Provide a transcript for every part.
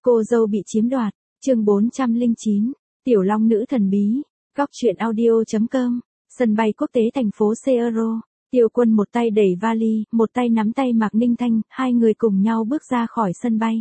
Cô dâu bị chiếm đoạt, chương 409, Tiểu Long nữ thần bí, góc truyện audio.com, sân bay quốc tế thành phố Seoul, Tiêu Quân một tay đẩy vali, một tay nắm tay Mạc Ninh Thanh, hai người cùng nhau bước ra khỏi sân bay.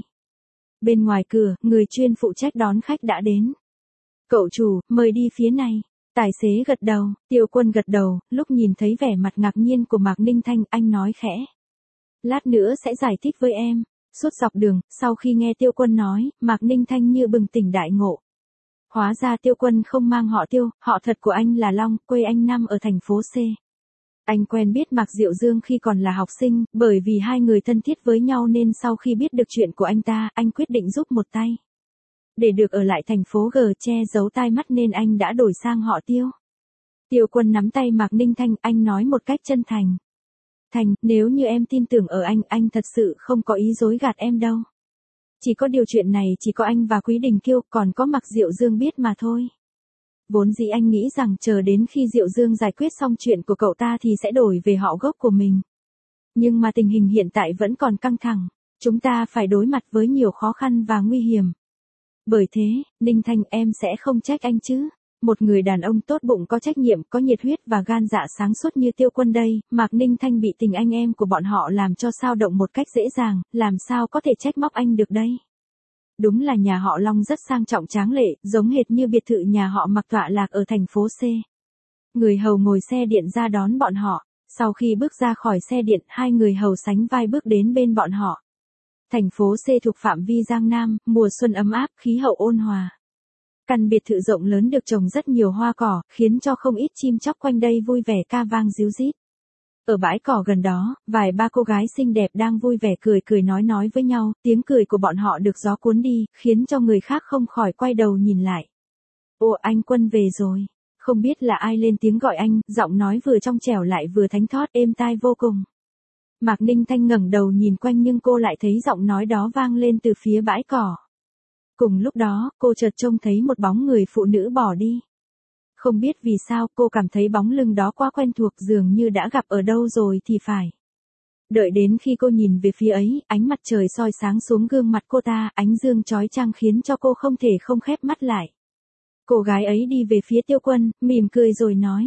Bên ngoài cửa, người chuyên phụ trách đón khách đã đến. Cậu chủ, mời đi phía này. Tài xế gật đầu, Tiêu Quân gật đầu, lúc nhìn thấy vẻ mặt ngạc nhiên của Mạc Ninh Thanh, anh nói khẽ. Lát nữa sẽ giải thích với em. Suốt dọc đường, sau khi nghe Tiêu Quân nói, Mạc Ninh Thanh như bừng tỉnh đại ngộ. Hóa ra Tiêu Quân không mang họ Tiêu, họ thật của anh là Long, quê anh nằm ở thành phố C. Anh quen biết Mạc Diệu Dương khi còn là học sinh, bởi vì hai người thân thiết với nhau nên sau khi biết được chuyện của anh ta, anh quyết định giúp một tay. Để được ở lại thành phố G che giấu tai mắt nên anh đã đổi sang họ Tiêu. Tiêu Quân nắm tay Mạc Ninh Thanh, anh nói một cách chân thành. Thành, nếu như em tin tưởng ở anh thật sự không có ý dối gạt em đâu. Chỉ có điều chuyện này chỉ có anh và Quý Đình Kiêu, còn có Mạc Diệu Dương biết mà thôi. Vốn dĩ anh nghĩ rằng chờ đến khi Diệu Dương giải quyết xong chuyện của cậu ta thì sẽ đổi về họ gốc của mình. Nhưng mà tình hình hiện tại vẫn còn căng thẳng, chúng ta phải đối mặt với nhiều khó khăn và nguy hiểm. Bởi thế, Ninh Thanh em sẽ không trách anh chứ. Một người đàn ông tốt bụng có trách nhiệm, có nhiệt huyết và gan dạ sáng suốt như Tiêu Quân đây, Mạc Ninh Thanh bị tình anh em của bọn họ làm cho xao động một cách dễ dàng, làm sao có thể trách móc anh được đây. Đúng là nhà họ Long rất sang trọng tráng lệ, giống hệt như biệt thự nhà họ Mạc tọa lạc ở thành phố C. Người hầu ngồi xe điện ra đón bọn họ, sau khi bước ra khỏi xe điện, hai người hầu sánh vai bước đến bên bọn họ. Thành phố C thuộc phạm vi Giang Nam, mùa xuân ấm áp, khí hậu ôn hòa. Căn biệt thự rộng lớn được trồng rất nhiều hoa cỏ, khiến cho không ít chim chóc quanh đây vui vẻ ca vang ríu rít. Ở bãi cỏ gần đó, vài ba cô gái xinh đẹp đang vui vẻ cười nói với nhau, tiếng cười của bọn họ được gió cuốn đi, khiến cho người khác không khỏi quay đầu nhìn lại. Ồ, anh Quân về rồi. Không biết là ai lên tiếng gọi anh, giọng nói vừa trong trẻo lại vừa thánh thót êm tai vô cùng. Mạc Ninh Thanh ngẩng đầu nhìn quanh nhưng cô lại thấy giọng nói đó vang lên từ phía bãi cỏ. Cùng lúc đó, cô chợt trông thấy một bóng người phụ nữ bỏ đi. Không biết vì sao, cô cảm thấy bóng lưng đó quá quen thuộc, dường như đã gặp ở đâu rồi thì phải. Đợi đến khi cô nhìn về phía ấy, ánh mặt trời soi sáng xuống gương mặt cô ta, ánh dương chói chang khiến cho cô không thể không khép mắt lại. Cô gái ấy đi về phía Tiêu Quân, mỉm cười rồi nói.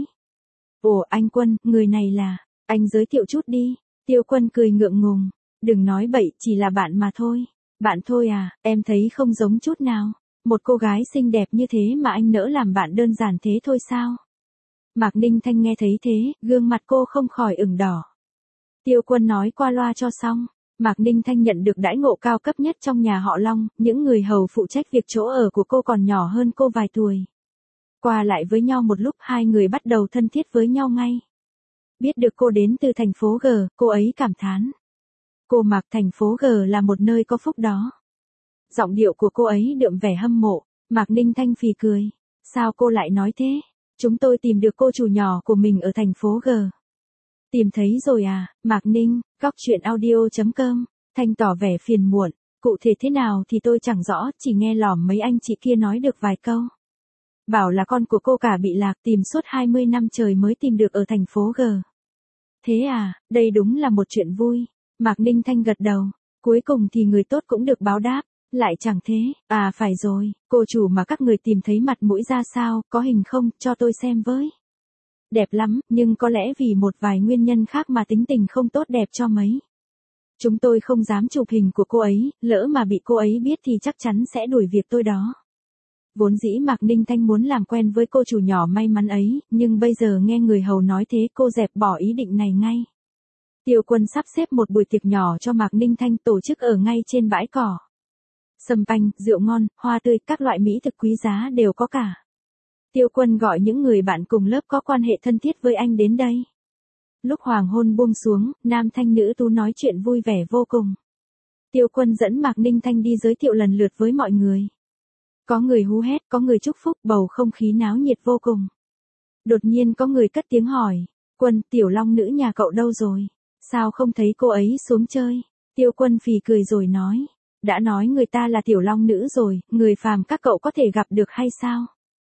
Ồ, anh Quân, người này là, anh giới thiệu chút đi. Tiêu Quân cười ngượng ngùng. Đừng nói bậy, chỉ là bạn mà thôi. Bạn thôi à, em thấy không giống chút nào. Một cô gái xinh đẹp như thế mà anh nỡ làm bạn đơn giản thế thôi sao? Mạc Ninh Thanh nghe thấy thế, gương mặt cô không khỏi ửng đỏ. Tiêu Quân nói qua loa cho xong. Mạc Ninh Thanh nhận được đãi ngộ cao cấp nhất trong nhà họ Long, những người hầu phụ trách việc chỗ ở của cô còn nhỏ hơn cô vài tuổi. Qua lại với nhau một lúc hai người bắt đầu thân thiết với nhau ngay. Biết được cô đến từ thành phố G, cô ấy cảm thán. Cô Mạc, thành phố G là một nơi có phúc đó. Giọng điệu của cô ấy đượm vẻ hâm mộ, Mạc Ninh Thanh phì cười. Sao cô lại nói thế? Chúng tôi tìm được cô chủ nhỏ của mình ở thành phố G. Tìm thấy rồi à, Mạc Ninh, góc truyện audio.com, Thanh tỏ vẻ phiền muộn. Cụ thể thế nào thì tôi chẳng rõ, chỉ nghe lỏm mấy anh chị kia nói được vài câu. Bảo là con của cô cả bị lạc, tìm suốt 20 năm trời mới tìm được ở thành phố G. Thế à, đây đúng là một chuyện vui. Mạc Ninh Thanh gật đầu. Cuối cùng thì người tốt cũng được báo đáp. Lại chẳng thế, à phải rồi, cô chủ mà các người tìm thấy mặt mũi ra sao, có hình không, cho tôi xem với. Đẹp lắm, nhưng có lẽ vì một vài nguyên nhân khác mà tính tình không tốt đẹp cho mấy. Chúng tôi không dám chụp hình của cô ấy, lỡ mà bị cô ấy biết thì chắc chắn sẽ đuổi việc tôi đó. Vốn dĩ Mạc Ninh Thanh muốn làm quen với cô chủ nhỏ may mắn ấy, nhưng bây giờ nghe người hầu nói thế cô dẹp bỏ ý định này ngay. Tiêu Quân sắp xếp một buổi tiệc nhỏ cho Mạc Ninh Thanh tổ chức ở ngay trên bãi cỏ. Sâm panh, rượu ngon, hoa tươi, các loại mỹ thực quý giá đều có cả. Tiêu Quân gọi những người bạn cùng lớp có quan hệ thân thiết với anh đến đây. Lúc hoàng hôn buông xuống, nam thanh nữ tú nói chuyện vui vẻ vô cùng. Tiêu Quân dẫn Mạc Ninh Thanh đi giới thiệu lần lượt với mọi người. Có người hú hét, có người chúc phúc, bầu không khí náo nhiệt vô cùng. Đột nhiên có người cất tiếng hỏi, Quân, Tiểu Long nữ nhà cậu đâu rồi? Sao không thấy cô ấy xuống chơi? Tiêu Quân phì cười rồi nói. Đã nói người ta là Tiểu Long nữ rồi, người phàm các cậu có thể gặp được hay sao?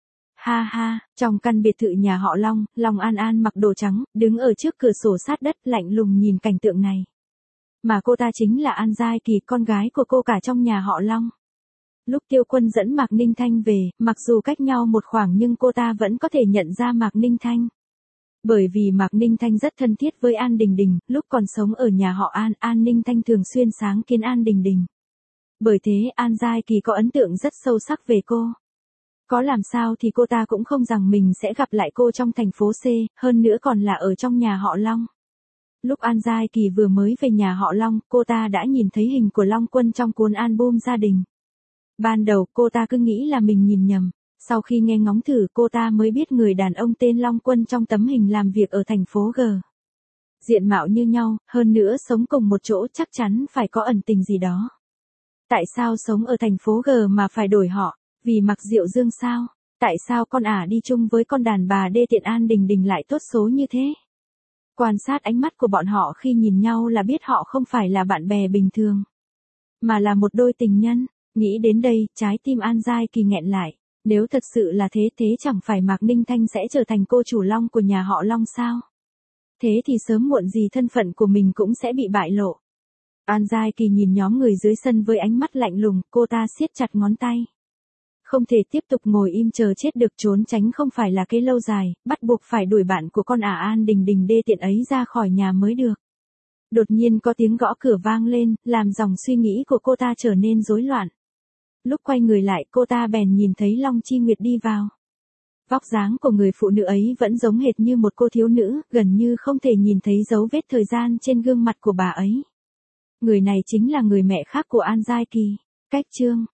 Ha ha, trong căn biệt thự nhà họ Long, Long An An mặc đồ trắng, đứng ở trước cửa sổ sát đất lạnh lùng nhìn cảnh tượng này. Mà cô ta chính là An Giai Kỳ, con gái của cô cả trong nhà họ Long. Lúc Tiêu Quân dẫn Mạc Ninh Thanh về, mặc dù cách nhau một khoảng nhưng cô ta vẫn có thể nhận ra Mạc Ninh Thanh. Bởi vì Mạc Ninh Thanh rất thân thiết với An Đình Đình, lúc còn sống ở nhà họ An, An Ninh Thanh thường xuyên sáng kiến An Đình Đình. Bởi thế An Giai Kỳ có ấn tượng rất sâu sắc về cô. Có làm sao thì cô ta cũng không rằng mình sẽ gặp lại cô trong thành phố C, hơn nữa còn là ở trong nhà họ Long. Lúc An Giai Kỳ vừa mới về nhà họ Long, cô ta đã nhìn thấy hình của Long Quân trong cuốn album gia đình. Ban đầu cô ta cứ nghĩ là mình nhìn nhầm, sau khi nghe ngóng thử cô ta mới biết người đàn ông tên Long Quân trong tấm hình làm việc ở thành phố G. Diện mạo như nhau, hơn nữa sống cùng một chỗ chắc chắn phải có ẩn tình gì đó. Tại sao sống ở thành phố G mà phải đổi họ, vì Mạc Diệu Dương sao? Tại sao con ả đi chung với con đàn bà đê tiện An Đình Đình lại tốt số như thế? Quan sát ánh mắt của bọn họ khi nhìn nhau là biết họ không phải là bạn bè bình thường, mà là một đôi tình nhân. Nghĩ đến đây, trái tim An Giai Kỳ nghẹn lại. Nếu thật sự là thế, thế chẳng phải Mạc Ninh Thanh sẽ trở thành cô chủ Long của nhà họ Long sao? Thế thì sớm muộn gì thân phận của mình cũng sẽ bị bại lộ. An Giai Kỳ nhìn nhóm người dưới sân với ánh mắt lạnh lùng, cô ta siết chặt ngón tay. Không thể tiếp tục ngồi im chờ chết được, trốn tránh không phải là cái lâu dài, bắt buộc phải đuổi bạn của con ả An Đình Đình đê tiện ấy ra khỏi nhà mới được. Đột nhiên có tiếng gõ cửa vang lên, làm dòng suy nghĩ của cô ta trở nên rối loạn. Lúc quay người lại cô ta bèn nhìn thấy Long Chi Nguyệt đi vào. Vóc dáng của người phụ nữ ấy vẫn giống hệt như một cô thiếu nữ, gần như không thể nhìn thấy dấu vết thời gian trên gương mặt của bà ấy. Người này chính là người mẹ khác của An Giai Kỳ. Cách chương